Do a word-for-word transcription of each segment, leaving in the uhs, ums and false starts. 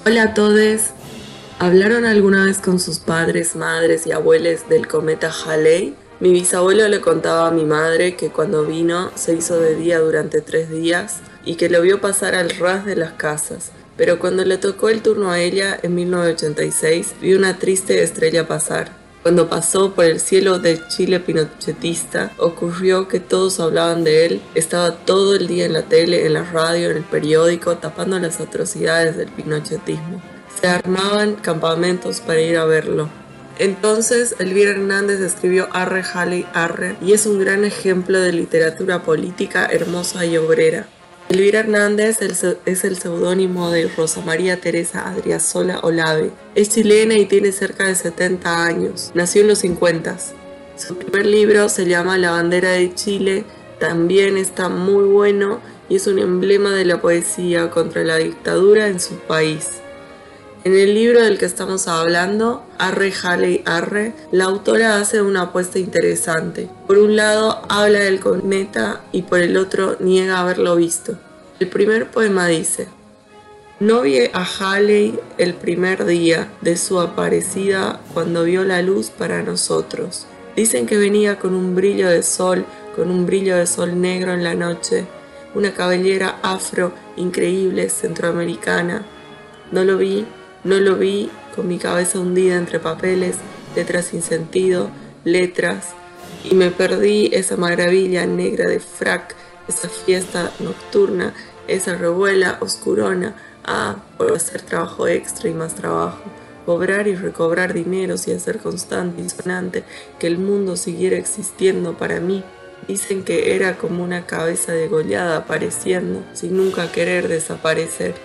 Hola a todos. ¿Hablaron alguna vez con sus padres, madres y abuelos del cometa Halley? Mi bisabuelo le contaba a mi madre que cuando vino se hizo de día durante tres días y que lo vio pasar al ras de las casas. Pero cuando le tocó el turno a ella en mil novecientos ochenta y seis, vio una triste estrella pasar. Cuando pasó por el cielo del Chile pinochetista, ocurrió que todos hablaban de él. Estaba todo el día en la tele, en la radio, en el periódico, tapando las atrocidades del pinochetismo. Se armaban campamentos para ir a verlo. Entonces, Elvira Hernández escribió Arre Halley Arre, y es un gran ejemplo de literatura política hermosa y obrera. Elvira Hernández es el seudónimo de Rosa María Teresa Adriasola Olave. Es chilena y tiene cerca de setenta años. Nació en los cincuenta. Su primer libro se llama La bandera de Chile. También está muy bueno y es un emblema de la poesía contra la dictadura en su país. En el libro del que estamos hablando, Arre Halley Arre, la autora hace una apuesta interesante. Por un lado, habla del cometa y por el otro niega haberlo visto. El primer poema dice: no vi a Halley el primer día de su aparecida cuando vio la luz para nosotros. Dicen que venía con un brillo de sol, con un brillo de sol negro en la noche, una cabellera afro increíble centroamericana. No lo vi. No lo vi, con mi cabeza hundida entre papeles, letras sin sentido, letras, y me perdí esa maravilla negra de frac, esa fiesta nocturna, esa revuela oscurona. Ah, por hacer trabajo extra y más trabajo, cobrar y recobrar dineros y hacer constante y sonante que el mundo siguiera existiendo para mí. Dicen que era como una cabeza degollada apareciendo, sin nunca querer desaparecer.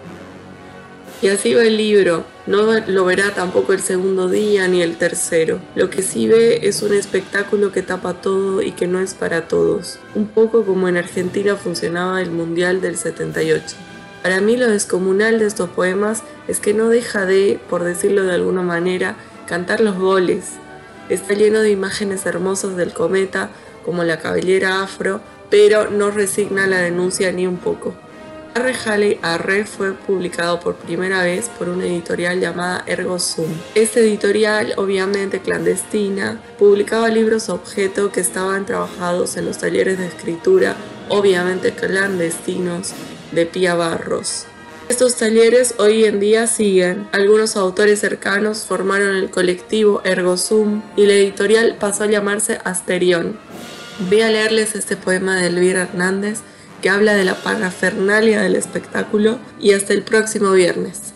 Y así va el libro. No lo verá tampoco el segundo día ni el tercero. Lo que sí ve es un espectáculo que tapa todo y que no es para todos. Un poco como en Argentina funcionaba el Mundial del setenta y ocho. Para mí lo descomunal de estos poemas es que no deja de, por decirlo de alguna manera, cantar los goles. Está lleno de imágenes hermosas del cometa, como la cabellera afro, pero no resigna la denuncia ni un poco. Arre Halley Arre fue publicado por primera vez por una editorial llamada Ergo Sum. Esta editorial, obviamente clandestina, publicaba libros objeto que estaban trabajados en los talleres de escritura, obviamente clandestinos, de Pía Barros. Estos talleres hoy en día siguen. Algunos autores cercanos formaron el colectivo Ergo Sum y la editorial pasó a llamarse Asterión. Voy a leerles este poema de Elvira Hernández, que habla de la parafernalia del espectáculo, y hasta el próximo viernes.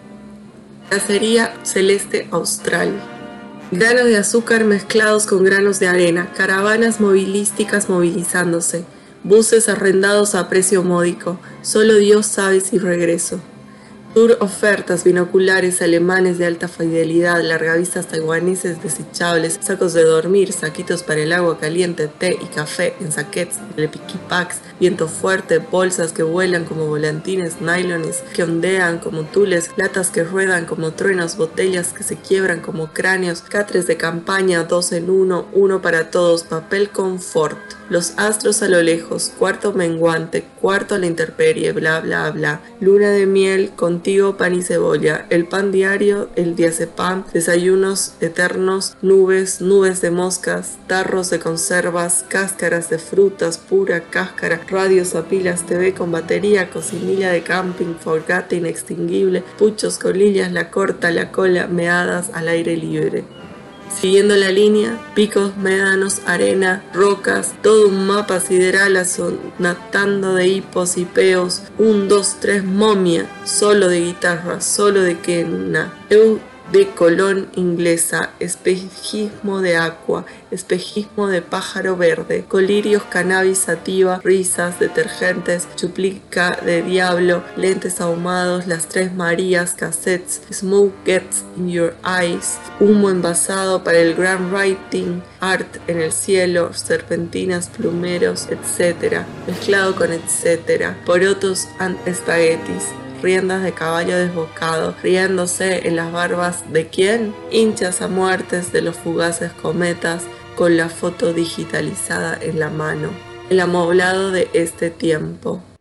Cacería celeste austral. Granos de azúcar mezclados con granos de arena, caravanas movilísticas movilizándose, buses arrendados a precio módico, solo Dios sabe si regreso. Tour ofertas, binoculares alemanes de alta fidelidad, largavistas taiwaneses desechables, sacos de dormir, saquitos para el agua caliente, té y café en saquets, piquipacks, viento fuerte, bolsas que vuelan como volantines, nylones que ondean como tules, latas que ruedan como truenos, botellas que se quiebran como cráneos, catres de campaña, dos en uno, uno para todos, papel confort. Los astros a lo lejos, cuarto menguante, cuarto a la intemperie, bla bla bla. Luna de miel, contigo pan y cebolla, el pan diario, el diazepam, desayunos eternos, nubes, nubes de moscas, tarros de conservas, cáscaras de frutas, pura cáscara, radios a pilas, T V con batería, cocinilla de camping, fogata inextinguible, puchos, colillas, la corta, la cola, meadas al aire libre. Siguiendo la línea, picos, médanos, arena, rocas, todo un mapa sideral asonatando de hipos y peos, un, dos, tres, momia, solo de guitarra, solo de quena, eu de Colón inglesa, espejismo de aqua, espejismo de pájaro verde, colirios, cannabis sativa, risas, detergentes, chuplica de diablo, lentes ahumados, las tres Marías, cassettes, smoke gets in your eyes, humo envasado para el grand writing, art en el cielo, serpentinas, plumeros, etcétera, mezclado con etcétera, porotos and espaguetis, riendas de caballo desbocado, riéndose en las barbas de quién, hinchas a muertes de los fugaces cometas, con la foto digitalizada en la mano, el amoblado de este tiempo.